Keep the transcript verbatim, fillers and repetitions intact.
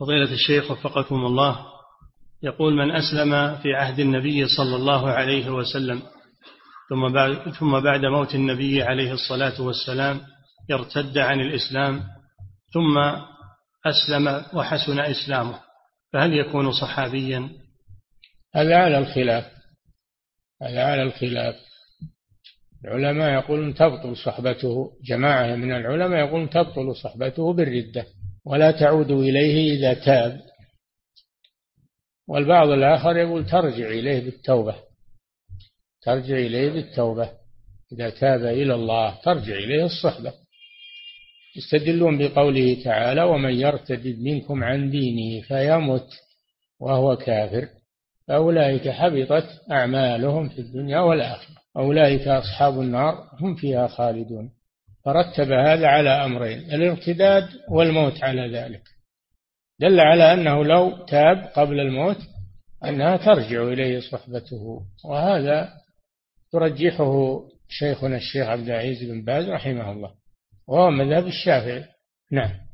فضيلة الشيخ وفقكم الله، يقول: من أسلم في عهد النبي صلى الله عليه وسلم ثم بعد, ثم بعد موت النبي عليه الصلاة والسلام يرتد عن الإسلام ثم أسلم وحسن إسلامه، فهل يكون صحابيا؟ هذا على الخلاف هذا على الخلاف العلماء يقولون تبطل صحبته، جماعة من العلماء يقولون تبطل صحبته بالردة ولا تعود إليه إذا تاب، والبعض الآخر يقول ترجع إليه بالتوبة ترجع إليه بالتوبة إذا تاب إلى الله ترجع إليه الصحبة. يستدلون بقوله تعالى: ومن يرتد منكم عن دينه فيمت وهو كافر فأولئك حبطت أعمالهم في الدنيا والآخرة أولئك أصحاب النار هم فيها خالدون. فرتب هذا على أمرين: الارتداد والموت على ذلك، دل على أنه لو تاب قبل الموت أنها ترجع إليه صحبته، وهذا ترجحه شيخنا الشيخ عبد العزيز بن باز رحمه الله، وهو مذهب الشافعي. نعم.